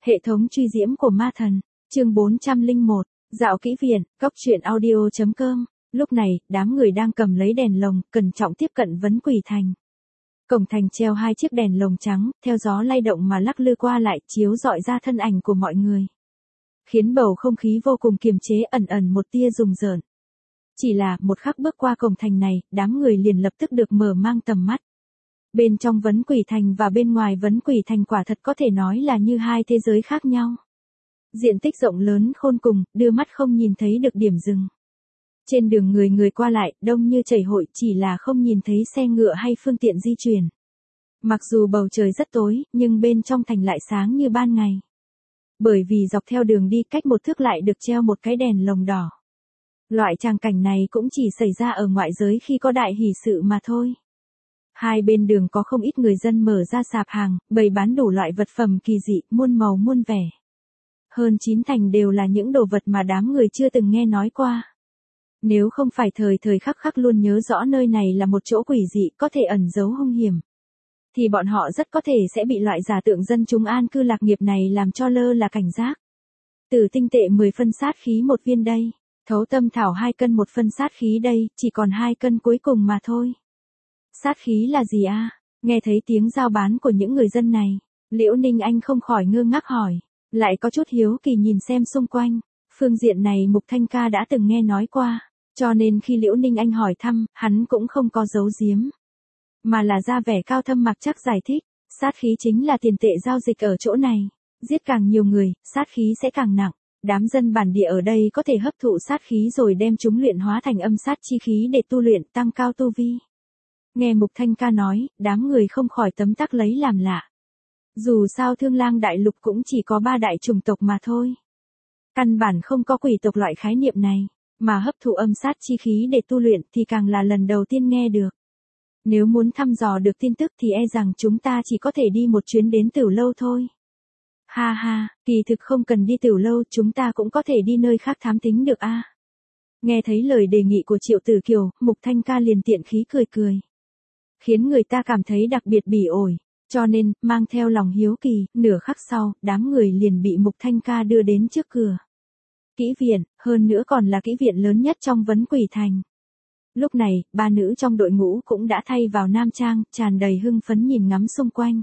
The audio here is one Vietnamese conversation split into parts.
Hệ thống truy diễm của ma thần, chương 401, dạo kỹ viện, cóc truyện audio.com. Lúc này, đám người đang cầm lấy đèn lồng, cẩn trọng tiếp cận Vấn Quỷ Thành. Cổng thành treo 2 chiếc đèn lồng trắng, theo gió lay động mà lắc lư qua lại, chiếu rọi ra thân ảnh của mọi người. Khiến bầu không khí vô cùng kiềm chế, ẩn ẩn một tia rùng rợn. Chỉ là, một khắc bước qua cổng thành này, đám người liền lập tức được mở mang tầm mắt. Bên trong Vấn Quỷ Thành và bên ngoài Vấn Quỷ Thành quả thật có thể nói là như hai thế giới khác nhau. Diện tích rộng lớn khôn cùng, đưa mắt không nhìn thấy được điểm dừng. Trên đường người qua lại, đông như chảy hội, chỉ là không nhìn thấy xe ngựa hay phương tiện di chuyển. Mặc dù bầu trời rất tối, nhưng bên trong thành lại sáng như ban ngày. Bởi vì dọc theo đường đi cách một thước lại được treo một cái đèn lồng đỏ. Loại tràng cảnh này cũng chỉ xảy ra ở ngoại giới khi có đại hỷ sự mà thôi. Hai bên đường có không ít người dân mở ra sạp hàng, bày bán đủ loại vật phẩm kỳ dị, muôn màu muôn vẻ. Hơn 9 thành đều là những đồ vật mà đám người chưa từng nghe nói qua. Nếu không phải thời khắc khắc luôn nhớ rõ nơi này là một chỗ quỷ dị có thể ẩn giấu hung hiểm, thì bọn họ rất có thể sẽ bị loại giả tượng dân chúng an cư lạc nghiệp này làm cho lơ là cảnh giác. Tử tinh tệ 10 phân sát khí 1 viên đây, thấu tâm thảo 2 cân 1 phân sát khí đây, chỉ còn 2 cân cuối cùng mà thôi. Sát khí là gì a? Nghe thấy tiếng giao bán của những người dân này, Liễu Ninh Anh không khỏi ngơ ngác hỏi, lại có chút hiếu kỳ nhìn xem xung quanh. Phương diện này Mục Thanh Ca đã từng nghe nói qua, cho nên khi Liễu Ninh Anh hỏi thăm, hắn cũng không có giấu giếm, mà là ra vẻ cao thâm mặc chắc giải thích, sát khí chính là tiền tệ giao dịch ở chỗ này, giết càng nhiều người, sát khí sẽ càng nặng. Đám dân bản địa ở đây có thể hấp thụ sát khí rồi đem chúng luyện hóa thành âm sát chi khí để tu luyện tăng cao tu vi. Nghe Mục Thanh Ca nói, đám người không khỏi tấm tắc lấy làm lạ. Dù sao Thương Lang Đại Lục cũng chỉ có 3 đại chủng tộc mà thôi. Căn bản không có quỷ tộc loại khái niệm này, mà hấp thụ âm sát chi khí để tu luyện thì càng là lần đầu tiên nghe được. Nếu muốn thăm dò được tin tức thì e rằng chúng ta chỉ có thể đi một chuyến đến Tiểu Lâu thôi. Ha ha, kỳ thực không cần đi Tiểu Lâu, chúng ta cũng có thể đi nơi khác thám thính được a. Nghe thấy lời đề nghị của Triệu Tử Kiều, Mục Thanh Ca liền tiện khí cười cười, khiến người ta cảm thấy đặc biệt bỉ ổi, cho nên, mang theo lòng hiếu kỳ, nửa khắc sau, đám người liền bị Mục Thanh Ca đưa đến trước cửa kỹ viện, hơn nữa còn là kỹ viện lớn nhất trong Vấn Quỷ Thành. Lúc này, 3 nữ trong đội ngũ cũng đã thay vào nam trang, tràn đầy hưng phấn nhìn ngắm xung quanh.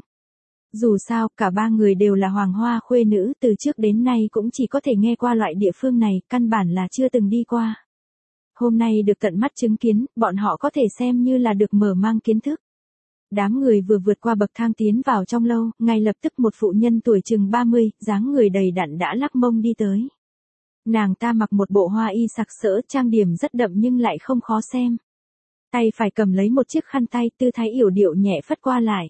Dù sao, cả 3 người đều là hoàng hoa khuê nữ, từ trước đến nay cũng chỉ có thể nghe qua loại địa phương này, căn bản là chưa từng đi qua. Hôm nay được tận mắt chứng kiến, bọn họ có thể xem như là được mở mang kiến thức. Đám người vừa vượt qua bậc thang tiến vào trong lâu, ngay lập tức một phụ nhân tuổi chừng 30, dáng người đầy đặn đã lắc mông đi tới. Nàng ta mặc một bộ hoa y sặc sỡ, trang điểm rất đậm nhưng lại không khó xem. Tay phải cầm lấy một chiếc khăn tay, tư thái yểu điệu nhẹ phất qua lại.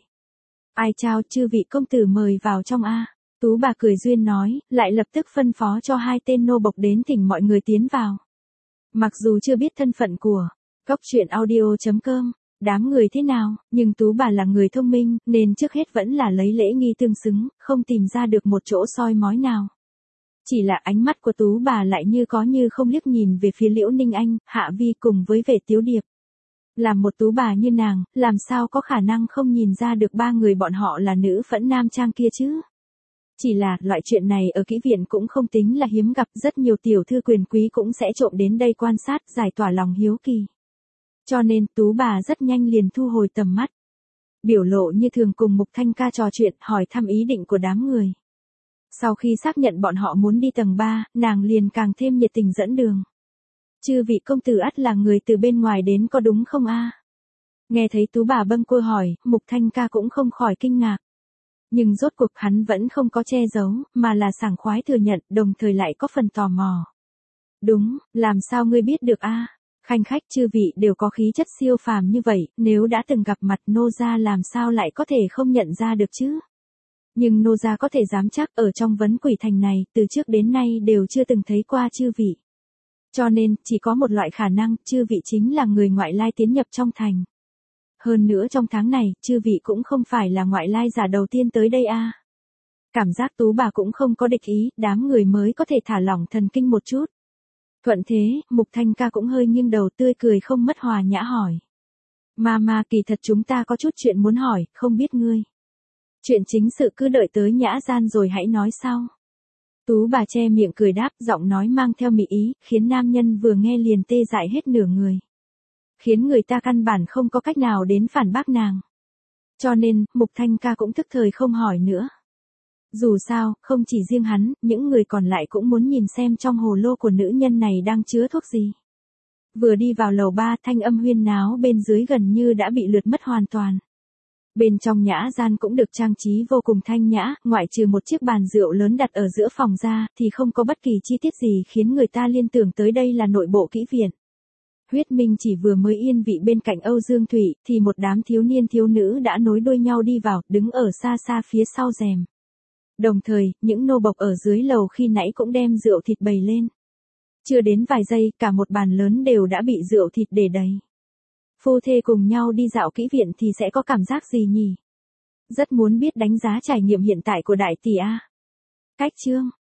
Ai chào, chư vị công tử mời vào trong a. Tú bà cười duyên nói, lại lập tức phân phó cho 2 tên nô bộc đến thỉnh mọi người tiến vào. Mặc dù chưa biết thân phận của cóc truyện audio.com, đám người thế nào, nhưng Tú bà là người thông minh, nên trước hết vẫn là lấy lễ nghi tương xứng, không tìm ra được một chỗ soi mói nào. Chỉ là ánh mắt của Tú bà lại như có như không liếc nhìn về phía Liễu Ninh Anh, Hạ Vi cùng với Vệ Tiếu Điệp. Làm một Tú bà như nàng, làm sao có khả năng không nhìn ra được 3 người bọn họ là nữ phẫn nam trang kia chứ? Chỉ là, loại chuyện này ở kỹ viện cũng không tính là hiếm gặp, rất nhiều tiểu thư quyền quý cũng sẽ trộm đến đây quan sát, giải tỏa lòng hiếu kỳ. Cho nên, Tú bà rất nhanh liền thu hồi tầm mắt. Biểu lộ như thường cùng Mục Thanh Ca trò chuyện, hỏi thăm ý định của đám người. Sau khi xác nhận bọn họ muốn đi tầng 3, nàng liền càng thêm nhiệt tình dẫn đường. Chư vị công tử ắt là người từ bên ngoài đến có đúng không a? Nghe thấy Tú bà bâng quơ hỏi, Mục Thanh Ca cũng không khỏi kinh ngạc. Nhưng rốt cuộc hắn vẫn không có che giấu, mà là sảng khoái thừa nhận, đồng thời lại có phần tò mò. Đúng, làm sao ngươi biết được a? Khanh khách chư vị đều có khí chất siêu phàm như vậy, nếu đã từng gặp mặt nô gia làm sao lại có thể không nhận ra được chứ? Nhưng nô gia có thể dám chắc ở trong Vấn Quỷ Thành này, từ trước đến nay đều chưa từng thấy qua chư vị. Cho nên, chỉ có một loại khả năng, chư vị chính là người ngoại lai tiến nhập trong thành. Hơn nữa trong tháng này, chư vị cũng không phải là ngoại lai giả đầu tiên tới đây a. Cảm giác Tú bà cũng không có địch ý, đám người mới có thể thả lỏng thần kinh một chút. Thuận thế, Mục Thanh Ca cũng hơi nghiêng đầu tươi cười không mất hòa nhã hỏi. Mà kỳ thật chúng ta có chút chuyện muốn hỏi, không biết ngươi Chuyện chính sự cứ đợi tới nhã gian rồi hãy nói sau. Tú bà che miệng cười đáp, giọng nói mang theo mị ý, khiến nam nhân vừa nghe liền tê dại hết nửa người. Khiến người ta căn bản không có cách nào đến phản bác nàng. Cho nên, Mục Thanh ca cũng thức thời không hỏi nữa. Dù sao, không chỉ riêng hắn, những người còn lại cũng muốn nhìn xem trong hồ lô của nữ nhân này đang chứa thuốc gì. Vừa đi vào lầu 3, thanh âm huyên náo bên dưới gần như đã bị lượt mất hoàn toàn. Bên trong nhã gian cũng được trang trí vô cùng thanh nhã, ngoại trừ một chiếc bàn rượu lớn đặt ở giữa phòng ra, thì không có bất kỳ chi tiết gì khiến người ta liên tưởng tới đây là nội bộ kỹ viện. Huyết Minh chỉ vừa mới yên vị bên cạnh Âu Dương Thụy, thì một đám thiếu niên thiếu nữ đã nối đuôi nhau đi vào, đứng ở xa xa phía sau rèm. Đồng thời, những nô bộc ở dưới lầu khi nãy cũng đem rượu thịt bày lên. Chưa đến vài giây, cả một bàn lớn đều đã bị rượu thịt để đầy. Phu thê cùng nhau đi dạo kỹ viện thì sẽ có cảm giác gì nhỉ? Rất muốn biết đánh giá trải nghiệm hiện tại của đại tỷ A. Cách chương